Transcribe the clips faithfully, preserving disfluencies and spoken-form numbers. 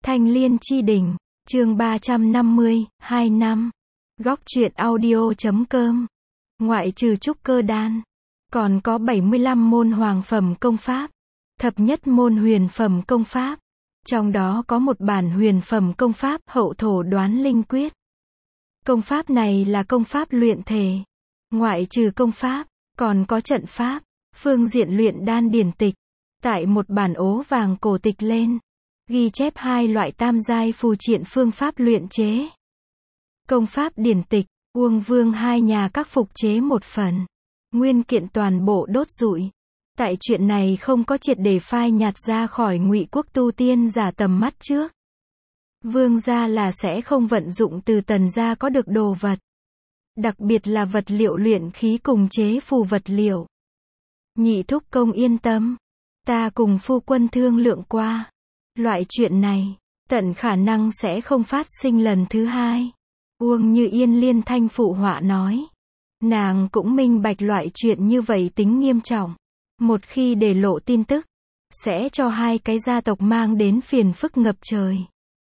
Thanh Liên Chi Đỉnh, chương ba trăm năm mươi, hai năm. Góc truyện audio chấm com. Ngoại trừ trúc cơ đan, còn có bảy mươi lăm môn hoàng phẩm công pháp, thập nhất môn huyền phẩm công pháp. Trong đó có một bản huyền phẩm công pháp Hậu Thổ Đoán Linh Quyết. Công pháp này là công pháp luyện thể. Ngoại trừ công pháp, còn có trận pháp, phương diện luyện đan điển tịch. Tại một bản ố vàng cổ tịch lên, ghi chép hai loại tam giai phù triện phương pháp luyện chế. Công pháp điển tịch, Uông Vương hai nhà các phục chế một phần. Nguyên kiện toàn bộ đốt rụi. Tại chuyện này không có triệt để phai nhạt ra khỏi Ngụy quốc tu tiên giả tầm mắt trước. Vương gia là sẽ không vận dụng từ Tần gia có được đồ vật. Đặc biệt là vật liệu luyện khí cùng chế phù vật liệu. Nhị thúc công yên tâm. Ta cùng phu quân thương lượng qua. Loại chuyện này, tận khả năng sẽ không phát sinh lần thứ hai. Uông Như Yên liên thanh phụ họa nói. Nàng cũng minh bạch loại chuyện như vậy tính nghiêm trọng. Một khi để lộ tin tức, sẽ cho hai cái gia tộc mang đến phiền phức ngập trời.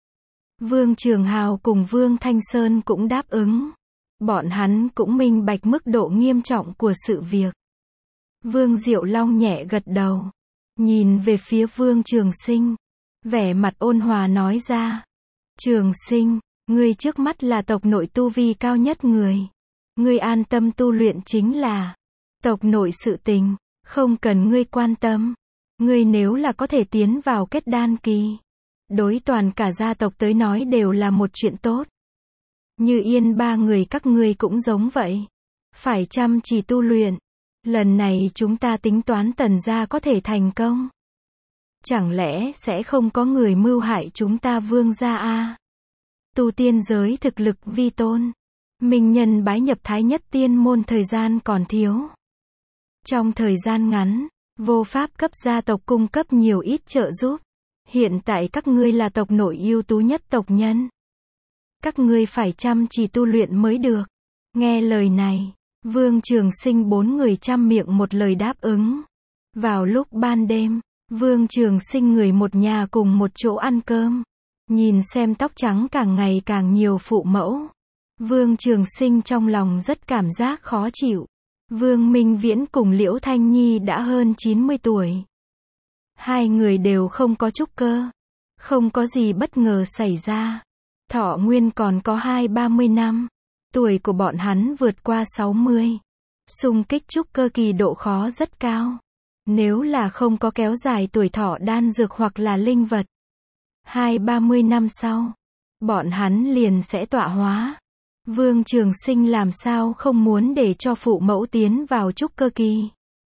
Vương Trường Hào cùng Vương Thanh Sơn cũng đáp ứng. Bọn hắn cũng minh bạch mức độ nghiêm trọng của sự việc. Vương Diệu Long nhẹ gật đầu. Nhìn về phía Vương Trường Sinh. Vẻ mặt ôn hòa nói ra. Trường Sinh, ngươi trước mắt là tộc nội tu vi cao nhất người. Ngươi an tâm tu luyện chính là tộc nội sự tình, không cần ngươi quan tâm. Ngươi nếu là có thể tiến vào kết đan kỳ, đối toàn cả gia tộc tới nói đều là một chuyện tốt. Như Yên ba người các ngươi cũng giống vậy. Phải chăm chỉ tu luyện. Lần này chúng ta tính toán Tần gia có thể thành công. Chẳng lẽ sẽ không có người mưu hại chúng ta Vương gia a? Tu tiên giới thực lực vi tôn. Minh nhân bái nhập thái nhất tiên môn thời gian còn thiếu. Trong thời gian ngắn, vô pháp cấp gia tộc cung cấp nhiều ít trợ giúp. Hiện tại các ngươi là tộc nội ưu tú nhất tộc nhân. Các ngươi phải chăm chỉ tu luyện mới được. Nghe lời này, Vương Trường Sinh bốn người chăm miệng một lời đáp ứng. Vào lúc ban đêm, Vương Trường Sinh người một nhà cùng một chỗ ăn cơm. Nhìn xem tóc trắng càng ngày càng nhiều phụ mẫu. Vương Trường Sinh trong lòng rất cảm giác khó chịu. Vương Minh Viễn cùng Liễu Thanh Nhi đã hơn chín mươi tuổi. Hai người đều không có trúc cơ. Không có gì bất ngờ xảy ra. Thọ nguyên còn có hai ba mươi năm. Tuổi của bọn hắn vượt qua sáu mươi. Xung kích trúc cơ kỳ độ khó rất cao. Nếu là không có kéo dài tuổi thọ đan dược hoặc là linh vật, hai ba mươi năm sau, bọn hắn liền sẽ tọa hóa. Vương Trường Sinh làm sao không muốn để cho phụ mẫu tiến vào trúc cơ kỳ.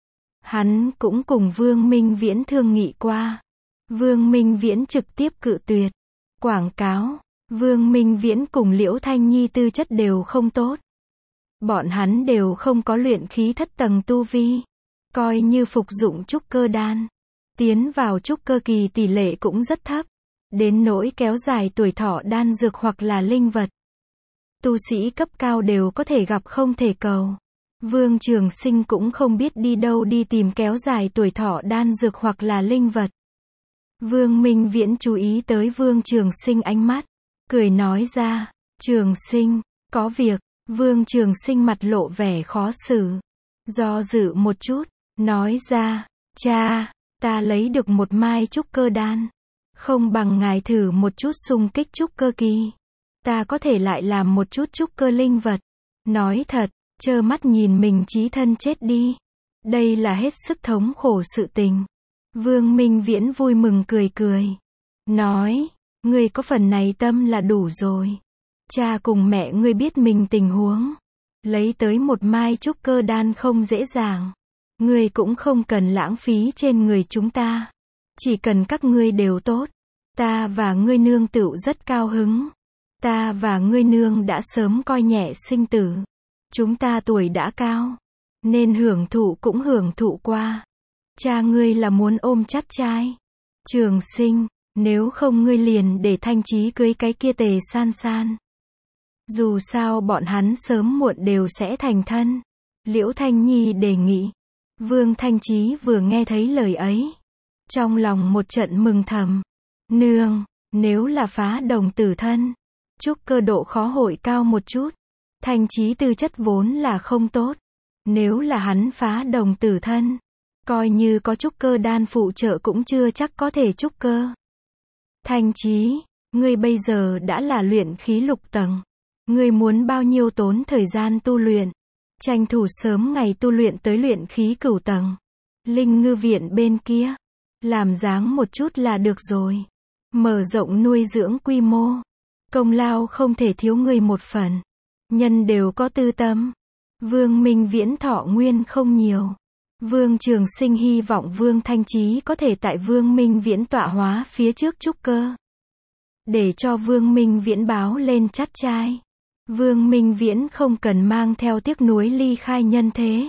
Hắn cũng cùng Vương Minh Viễn thương nghị qua. Vương Minh Viễn trực tiếp cự tuyệt. Quảng cáo, Vương Minh Viễn cùng Liễu Thanh Nhi tư chất đều không tốt. Bọn hắn đều không có luyện khí thất tầng tu vi. Coi như phục dụng trúc cơ đan. Tiến vào trúc cơ kỳ tỷ lệ cũng rất thấp. Đến nỗi kéo dài tuổi thọ đan dược hoặc là linh vật. Tu sĩ cấp cao đều có thể gặp không thể cầu. Vương Trường Sinh cũng không biết đi đâu đi tìm kéo dài tuổi thọ đan dược hoặc là linh vật. Vương Minh Viễn chú ý tới Vương Trường Sinh ánh mắt. Cười nói ra. Trường Sinh, có việc. Vương Trường Sinh mặt lộ vẻ khó xử. Do dự một chút. Nói ra. Cha, ta lấy được một mai trúc cơ đan. Không bằng ngài thử một chút xung kích trúc cơ kỳ. Ta có thể lại làm một chút trúc cơ linh vật. Nói thật, trơ mắt nhìn mình chí thân chết đi. Đây là hết sức thống khổ sự tình. Vương Minh Viễn vui mừng cười cười. Nói, ngươi có phần này tâm là đủ rồi. Cha cùng mẹ ngươi biết mình tình huống. Lấy tới một mai trúc cơ đan không dễ dàng. Ngươi cũng không cần lãng phí trên người chúng ta. Chỉ cần các ngươi đều tốt. Ta và ngươi nương tựu rất cao hứng. Ta và ngươi nương đã sớm coi nhẹ sinh tử. Chúng ta tuổi đã cao. Nên hưởng thụ cũng hưởng thụ qua. Cha ngươi là muốn ôm chắt trai. Trường Sinh, nếu không ngươi liền để Thanh Chí cưới cái kia Tề San San. Dù sao bọn hắn sớm muộn đều sẽ thành thân. Liễu Thanh Nhi đề nghị. Vương Thanh Chí vừa nghe thấy lời ấy. Trong lòng một trận mừng thầm. Nương, Nếu là phá đồng tử thân, trúc cơ độ khó hội cao một chút. Thanh Chí tư chất vốn là không tốt. Nếu là hắn phá đồng tử thân, coi như có trúc cơ đan phụ trợ cũng chưa chắc có thể trúc cơ. Thanh Chí, ngươi bây giờ đã là luyện khí lục tầng. Ngươi muốn bao nhiêu tốn thời gian tu luyện? Tranh thủ sớm ngày tu luyện tới luyện khí cửu tầng. Linh ngư viện bên kia, làm dáng một chút là được rồi. Mở rộng nuôi dưỡng quy mô. Công lao không thể thiếu người một phần. Nhân đều có tư tâm. Vương Minh Viễn thọ nguyên không nhiều. Vương Trường Sinh hy vọng Vương Thanh Chí có thể tại Vương Minh Viễn tọa hóa phía trước trúc cơ. Để cho Vương Minh Viễn báo lên chắt trai. Vương Minh Viễn không cần mang theo tiếc nuối ly khai nhân thế.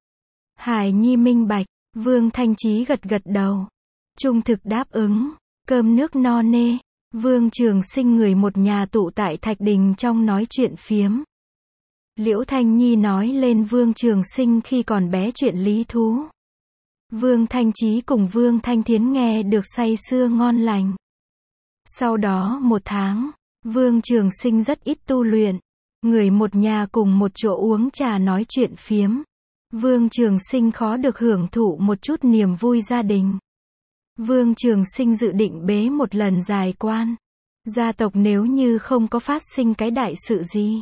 Hải Nhi minh bạch, Vương Thanh Chí gật gật đầu. Trung thực đáp ứng, cơm nước no nê. Vương Trường Sinh người một nhà tụ tại Thạch Đình trong nói chuyện phiếm. Liễu Thanh Nhi nói lên Vương Trường Sinh khi còn bé chuyện lý thú. Vương Thanh Chí cùng Vương Thanh Thiến nghe được say sưa ngon lành. Sau đó một tháng, Vương Trường Sinh rất ít tu luyện. Người một nhà cùng một chỗ uống trà nói chuyện phiếm. Vương Trường Sinh khó được hưởng thụ một chút niềm vui gia đình. Vương Trường Sinh dự định bế một lần dài quan. Gia tộc nếu như không có phát sinh cái đại sự gì,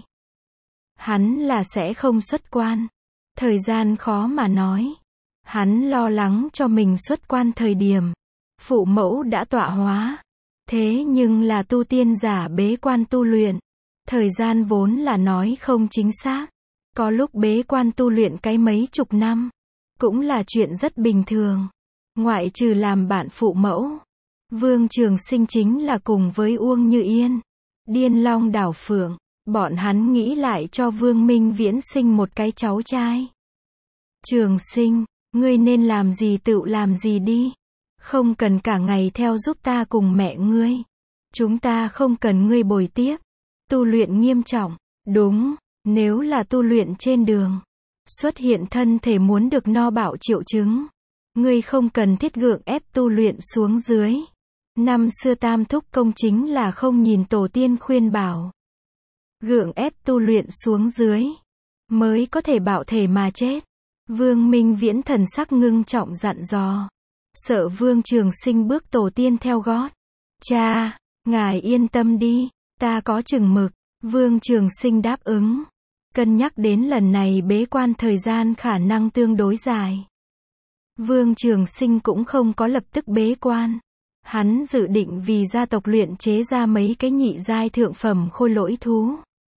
hắn là sẽ không xuất quan. Thời gian khó mà nói. Hắn lo lắng cho mình xuất quan thời điểm phụ mẫu đã tọa hóa. Thế nhưng là tu tiên giả bế quan tu luyện. Thời gian vốn là nói không chính xác. Có lúc bế quan tu luyện cái mấy chục năm. Cũng là chuyện rất bình thường. Ngoại trừ làm bạn phụ mẫu. Vương Trường Sinh chính là cùng với Uông Như Yên, Điên Long Đảo Phượng. Bọn hắn nghĩ lại cho Vương Minh Viễn sinh một cái cháu trai. Trường Sinh, ngươi nên làm gì tự làm gì đi. Không cần cả ngày theo giúp ta cùng mẹ ngươi. Chúng ta không cần ngươi bồi tiếp. Tu luyện nghiêm trọng. Đúng, nếu là tu luyện trên đường, xuất hiện thân thể muốn được no bạo triệu chứng. Ngươi không cần thiết gượng ép tu luyện xuống dưới. Năm xưa Tam Thúc Công chính là không nhìn tổ tiên khuyên bảo. Gượng ép tu luyện xuống dưới, mới có thể bạo thể mà chết. Vương Minh Viễn thần sắc ngưng trọng dặn dò. Sợ Vương Trường Sinh bước tổ tiên theo gót. Cha, ngài yên tâm đi, ta có chừng mực. Vương Trường Sinh đáp ứng. Cân nhắc đến lần này bế quan thời gian khả năng tương đối dài. Vương Trường Sinh cũng không có lập tức bế quan. Hắn dự định vì gia tộc luyện chế ra mấy cái nhị giai thượng phẩm khôi lỗi thú.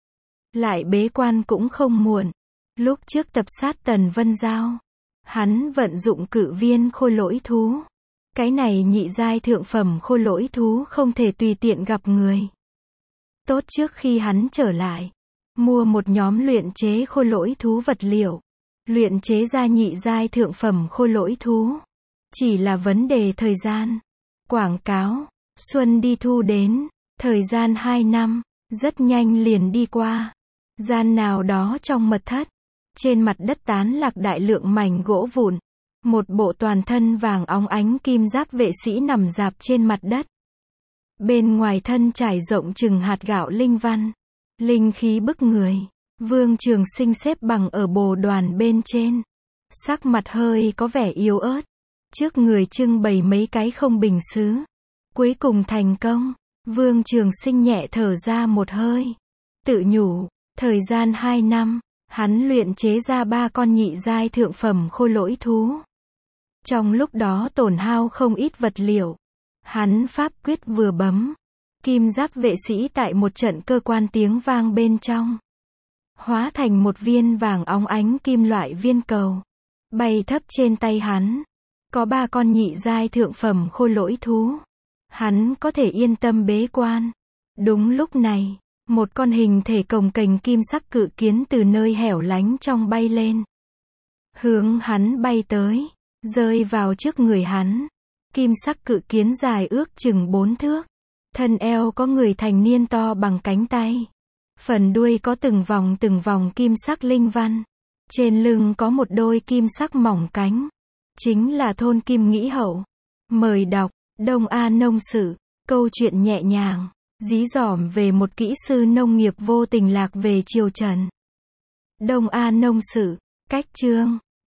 Lại bế quan cũng không muộn. Lúc trước tập sát Tần Vân Giao, hắn vận dụng cự viên khôi lỗi thú. Cái này nhị giai thượng phẩm khôi lỗi thú không thể tùy tiện gặp người. Tốt trước khi hắn trở lại, mua một nhóm luyện chế khôi lỗi thú vật liệu. Luyện chế ra nhị giai thượng phẩm khôi lỗi thú. Chỉ là vấn đề thời gian. Quảng cáo, xuân đi thu đến, thời gian hai năm, rất nhanh liền đi qua. Gian nào đó trong mật thất, trên mặt đất tán lạc đại lượng mảnh gỗ vụn. Một bộ toàn thân vàng óng ánh kim giáp vệ sĩ nằm rạp trên mặt đất. Bên ngoài thân trải rộng chừng hạt gạo linh văn. Linh khí bức người. Vương Trường Sinh xếp bằng ở bồ đoàn bên trên. Sắc mặt hơi có vẻ yếu ớt. Trước người trưng bày mấy cái không bình sứ. Cuối cùng thành công. Vương Trường Sinh nhẹ thở ra một hơi. Tự nhủ, thời gian hai năm, hắn luyện chế ra ba con nhị giai thượng phẩm khôi lỗi thú. Trong lúc đó tổn hao không ít vật liệu. Hắn pháp quyết vừa bấm. Kim giáp vệ sĩ tại một trận cơ quan tiếng vang bên trong. Hóa thành một viên vàng óng ánh kim loại viên cầu. Bay thấp trên tay hắn. Có ba con nhị giai thượng phẩm khôi lỗi thú. Hắn có thể yên tâm bế quan. Đúng lúc này, một con hình thể cồng kềnh kim sắc cự kiến từ nơi hẻo lánh trong bay lên. Hướng hắn bay tới, rơi vào trước người hắn. Kim sắc cự kiến dài ước chừng bốn thước. Thân eo có người thành niên to bằng cánh tay. Phần đuôi có từng vòng từng vòng kim sắc linh văn. Trên lưng có một đôi kim sắc mỏng cánh. Chính là thôn Kim Nghĩ Hậu. Mời đọc, Đông A Nông Sự. Câu chuyện nhẹ nhàng, dí dỏm về một kỹ sư nông nghiệp vô tình lạc về triều Trần. Đông A Nông Sử, cách chương